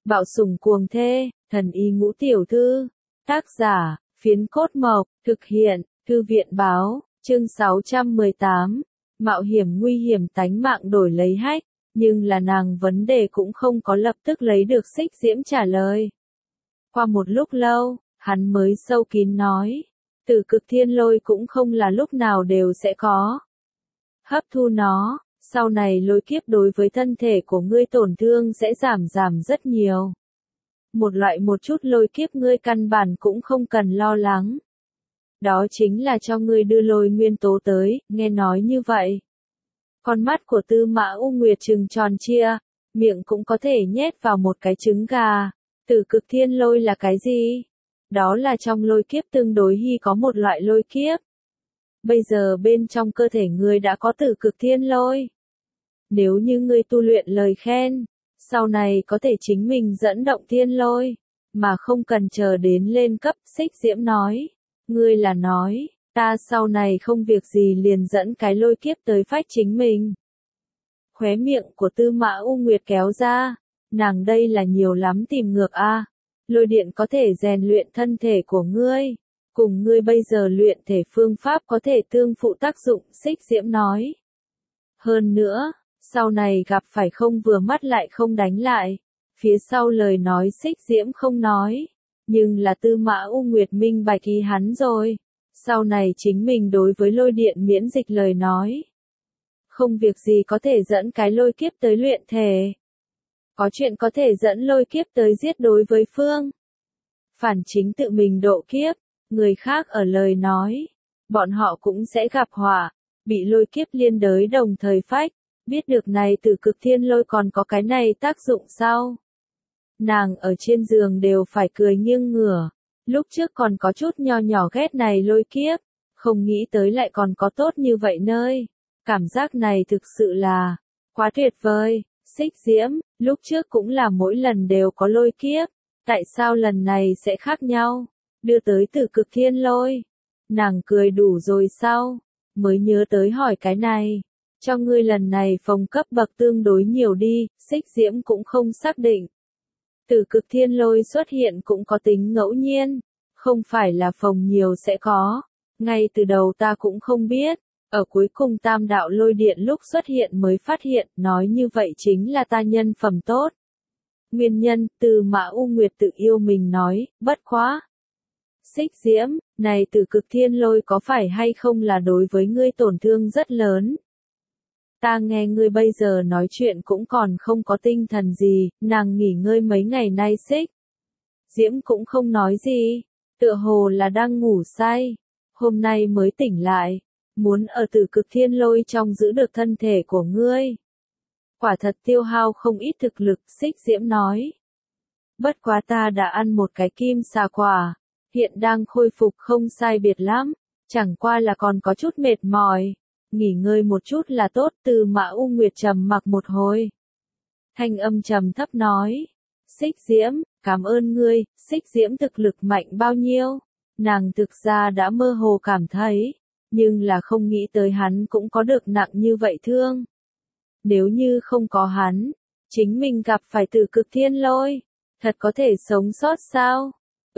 Bạo sủng cuồng thê, thần y ngũ tiểu thư. Tác giả, Phiến Cốt Mộc, thực hiện, Thư viện báo, chương 618. Mạo hiểm nguy hiểm tánh mạng đổi lấy hách, nhưng là nàng vấn đề cũng không có lập tức lấy được Xích Diễm trả lời. Qua một lúc lâu, hắn mới sâu kín nói, Tử Cực Thiên Lôi cũng không là lúc nào đều sẽ có. Hấp thu nó, sau này lôi kiếp đối với thân thể của ngươi tổn thương sẽ giảm rất nhiều. Một chút lôi kiếp ngươi căn bản cũng không cần lo lắng. Đó chính là cho ngươi đưa lôi nguyên tố tới, nghe nói như vậy. Con mắt của Tư Mã U Nguyệt trừng tròn chia, miệng cũng có thể nhét vào một cái trứng gà. Tử Cực Thiên Lôi là cái gì? Đó là trong lôi kiếp tương đối hi có một loại lôi kiếp. Bây giờ bên trong cơ thể ngươi đã có Tử Cực Thiên Lôi. Nếu như ngươi tu luyện lời khen, sau này có thể chính mình dẫn động thiên lôi, mà không cần chờ đến lên cấp. Xích Diễm nói, ngươi là nói, ta sau này không việc gì liền dẫn cái lôi kiếp tới phách chính mình. Khóe miệng của Tư Mã U Nguyệt kéo ra, nàng đây là nhiều lắm tìm ngược a. Lôi điện có thể rèn luyện thân thể của ngươi, cùng ngươi bây giờ luyện thể phương pháp có thể tương phụ tác dụng. Xích Diễm nói. Hơn nữa, sau này gặp phải không vừa mắt lại không đánh lại. Phía sau lời nói Xích Diễm không nói, nhưng là Tư Mã U Nguyệt minh bạch ý hắn rồi. Sau này chính mình đối với lôi điện miễn dịch lời nói. Không việc gì có thể dẫn cái lôi kiếp tới luyện thể. Có chuyện có thể dẫn lôi kiếp tới giết đối với phương. Phản chính tự mình độ kiếp, người khác ở lời nói. Bọn họ cũng sẽ gặp họa, bị lôi kiếp liên đới đồng thời phách. Biết được này Tử Cực Thiên Lôi còn có cái này tác dụng sao? Nàng ở trên giường đều phải cười nghiêng ngửa. Lúc trước còn có chút nho nhỏ ghét này lôi kiếp, không nghĩ tới lại còn có tốt như vậy nơi. Cảm giác này thực sự là quá tuyệt vời. Xích Diễm, lúc trước cũng là mỗi lần đều có lôi kiếp, tại sao lần này sẽ khác nhau? Đưa tới Tử Cực Thiên Lôi. Nàng cười đủ rồi sao? Mới nhớ tới hỏi cái này. Cho ngươi lần này phòng cấp bậc tương đối nhiều đi. Xích Diễm cũng không xác định. Tử Cực Thiên Lôi xuất hiện cũng có tính ngẫu nhiên, không phải là phòng nhiều sẽ có. Ngay từ đầu ta cũng không biết, ở cuối cùng tam đạo lôi điện lúc xuất hiện mới phát hiện, nói như vậy chính là ta nhân phẩm tốt. Nguyên nhân, Tư Mã U Nguyệt tự yêu mình nói, bất quá. Xích Diễm, này Tử Cực Thiên Lôi có phải hay không là đối với ngươi tổn thương rất lớn? Ta nghe ngươi bây giờ nói chuyện cũng còn không có tinh thần gì, nàng nghỉ ngơi mấy ngày nay. Xích Diễm cũng không nói gì, tựa hồ là đang ngủ say, hôm nay mới tỉnh lại, muốn ở Tử Cực Thiên Lôi trong giữ được thân thể của ngươi. Quả thật tiêu hao không ít thực lực. Xích Diễm nói. Bất quá ta đã ăn một cái kim xà quả, hiện đang khôi phục không sai biệt lắm, chẳng qua là còn có chút mệt mỏi. Nghỉ ngơi một chút là tốt. Tư Mã U Nguyệt trầm mặc một hồi. Thanh âm trầm thấp nói. Xích Diễm, cảm ơn ngươi. Xích Diễm thực lực mạnh bao nhiêu? Nàng thực ra đã mơ hồ cảm thấy, nhưng là không nghĩ tới hắn cũng có được nặng như vậy thương. Nếu như không có hắn, chính mình gặp phải Tử Cực Thiên Lôi, thật có thể sống sót sao?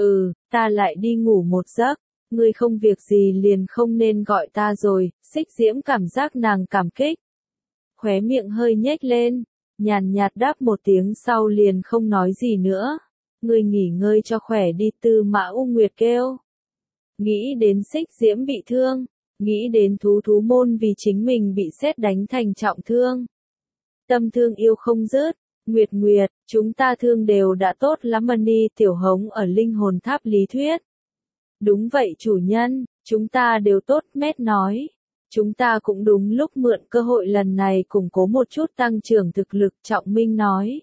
Ta lại đi ngủ một giấc. Ngươi không việc gì liền không nên gọi ta rồi. Xích Diễm cảm giác nàng cảm kích. Khóe miệng hơi nhếch lên, nhàn nhạt đáp một tiếng sau liền không nói gì nữa. Ngươi nghỉ ngơi cho khỏe đi. Tư Mã U Nguyệt kêu. Nghĩ đến Xích Diễm bị thương, nghĩ đến thú môn vì chính mình bị sét đánh thành trọng thương. Tâm thương yêu không dứt. Nguyệt, chúng ta thương đều đã tốt lắm mà đi. Tiểu Hống ở linh hồn tháp lý thuyết. Đúng vậy chủ nhân, chúng ta đều tốt. Mét nói. Chúng ta cũng đúng lúc mượn cơ hội lần này củng cố một chút tăng trưởng thực lực. Trọng Minh nói.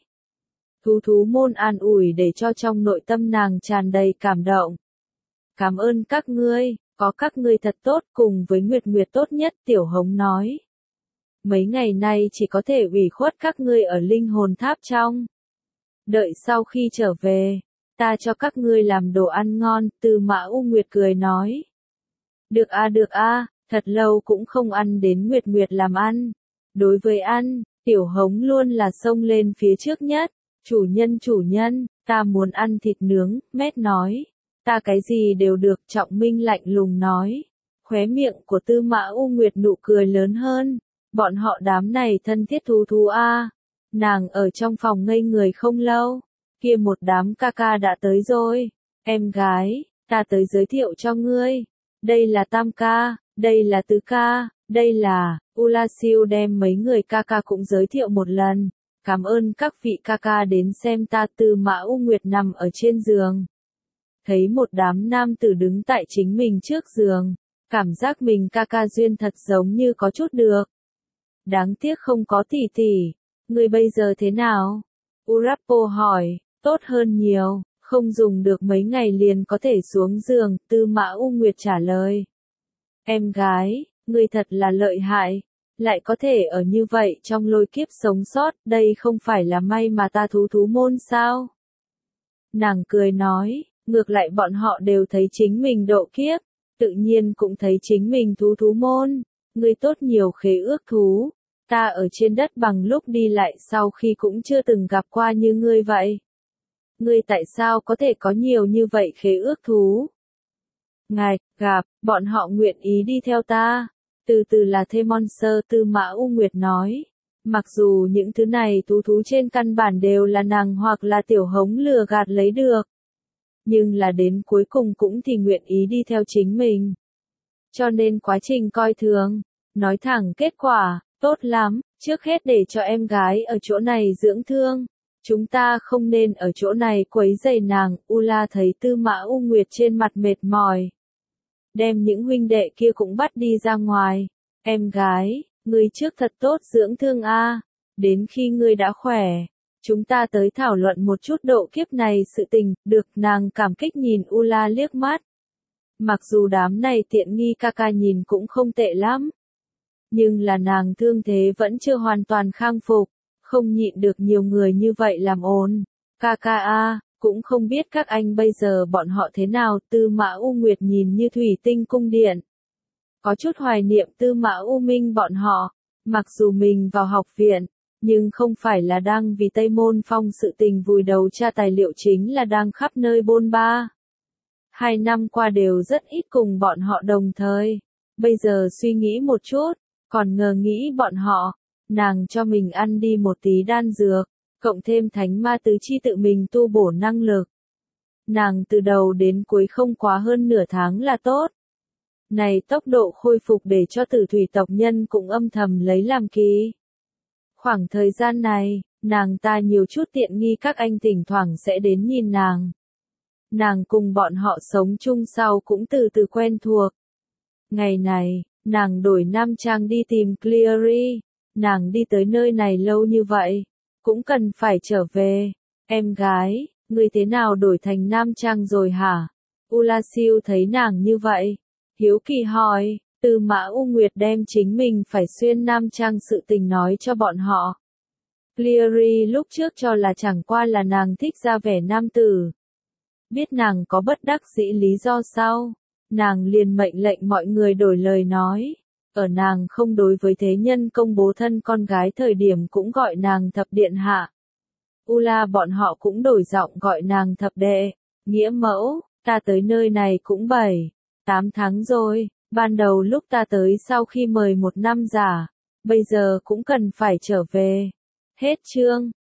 Thú môn an ủi để cho trong nội tâm nàng tràn đầy cảm động. Cảm ơn các ngươi, có các ngươi thật tốt. Cùng với Nguyệt tốt nhất. Tiểu Hống nói. Mấy ngày nay chỉ có thể ủy khuất các ngươi ở linh hồn tháp trong. Đợi sau khi trở về, ta cho các ngươi làm đồ ăn ngon. Tư Mã U Nguyệt cười nói. Được a, thật lâu cũng không ăn đến Nguyệt làm ăn. Đối với ăn, Tiểu Hống luôn là xông lên phía trước nhất. Chủ nhân, ta muốn ăn thịt nướng, Mét nói. Ta cái gì đều được, Trọng Minh lạnh lùng nói. Khóe miệng của Tư Mã U Nguyệt nụ cười lớn hơn. Bọn họ đám này thân thiết thú thú a. Nàng ở trong phòng ngây người không lâu. Kia một đám ca ca đã tới rồi. Em gái, ta tới giới thiệu cho ngươi. Đây là Tam ca, đây là Tứ ca, đây là... Ulasiu đem mấy người ca ca cũng giới thiệu một lần. Cảm ơn các vị ca ca đến xem ta. Tư Mã U Nguyệt nằm ở trên giường. Thấy một đám nam tử đứng tại chính mình trước giường. Cảm giác mình ca ca duyên thật giống như có chút được. Đáng tiếc không có tỷ tỷ. Người bây giờ thế nào? Urapo hỏi. Tốt hơn nhiều. Không dùng được mấy ngày liền có thể xuống giường. Tư Mã U Nguyệt trả lời. Em gái, người thật là lợi hại. Lại có thể ở như vậy trong lôi kiếp sống sót. Đây không phải là may mà ta thú thú môn sao? Nàng cười nói. Ngược lại bọn họ đều thấy chính mình độ kiếp. Tự nhiên cũng thấy chính mình thú thú môn. Ngươi tốt nhiều khế ước thú. Ta ở trên đất bằng lúc đi lại sau khi cũng chưa từng gặp qua như ngươi vậy. Ngươi tại sao có thể có nhiều như vậy khế ước thú? Ngài, gặp, bọn họ nguyện ý đi theo ta. Từ từ là thêm monster. Tư Mã U Nguyệt nói. Mặc dù những thứ này thú thú trên căn bản đều là nàng hoặc là tiểu hống lừa gạt lấy được. Nhưng là đến cuối cùng cũng thì nguyện ý đi theo chính mình. Cho nên quá trình coi thường, nói thẳng kết quả, tốt lắm, trước hết để cho em gái ở chỗ này dưỡng thương. Chúng ta không nên ở chỗ này quấy rầy nàng. Ula thấy Tư Mã U Nguyệt trên mặt mệt mỏi. Đem những huynh đệ kia cũng bắt đi ra ngoài. Em gái, ngươi trước thật tốt dưỡng thương a. Đến khi ngươi đã khỏe. Chúng ta tới thảo luận một chút độ kiếp này sự tình. Được. Nàng cảm kích nhìn Ula liếc mắt. Mặc dù đám này tiện nghi ca ca nhìn cũng không tệ lắm. Nhưng là nàng thương thế vẫn chưa hoàn toàn khang phục. Không nhịn được nhiều người như vậy làm ồn. Ca ca a, cũng không biết các anh bây giờ bọn họ thế nào. Tư Mã U Nguyệt nhìn như thủy tinh cung điện. Có chút hoài niệm Tư Mã U Minh bọn họ. Mặc dù mình vào học viện. Nhưng không phải là đang vì Tây Môn Phong sự tình vùi đầu tra tài liệu, chính là đang khắp nơi bôn ba. 2 năm qua đều rất ít cùng bọn họ đồng thời. Bây giờ suy nghĩ một chút, còn ngờ nghĩ bọn họ. Nàng cho mình ăn đi một tí đan dược, cộng thêm thánh ma tứ chi tự mình tu bổ năng lực. Nàng từ đầu đến cuối không quá hơn nửa tháng là tốt. Này tốc độ khôi phục để cho Tử Thủy tộc nhân cũng âm thầm lấy làm kỳ. Khoảng thời gian này, nàng ta nhiều chút tiện nghi các anh thỉnh thoảng sẽ đến nhìn nàng. Nàng cùng bọn họ sống chung sau cũng từ từ quen thuộc. Ngày này, nàng đổi nam trang đi tìm Cleary. Nàng đi tới nơi này lâu như vậy, cũng cần phải trở về. Em gái, ngươi thế nào đổi thành nam trang rồi hả? Ulasiu thấy nàng như vậy, hiếu kỳ hỏi. Tư Mã U Nguyệt đem chính mình phải xuyên nam trang sự tình nói cho bọn họ. Cleary lúc trước cho là chẳng qua là nàng thích ra vẻ nam tử. Biết nàng có bất đắc dĩ lý do sau, nàng liền mệnh lệnh mọi người đổi lời nói. Ở nàng không đối với thế nhân công bố thân con gái thời điểm cũng gọi nàng thập điện hạ. Ula bọn họ cũng đổi giọng gọi nàng thập đệ, nghĩa mẫu. Ta tới nơi này cũng 7-8 tháng rồi. Ban đầu lúc ta tới sau khi mời 1 năm giả, bây giờ cũng cần phải trở về. Hết chương.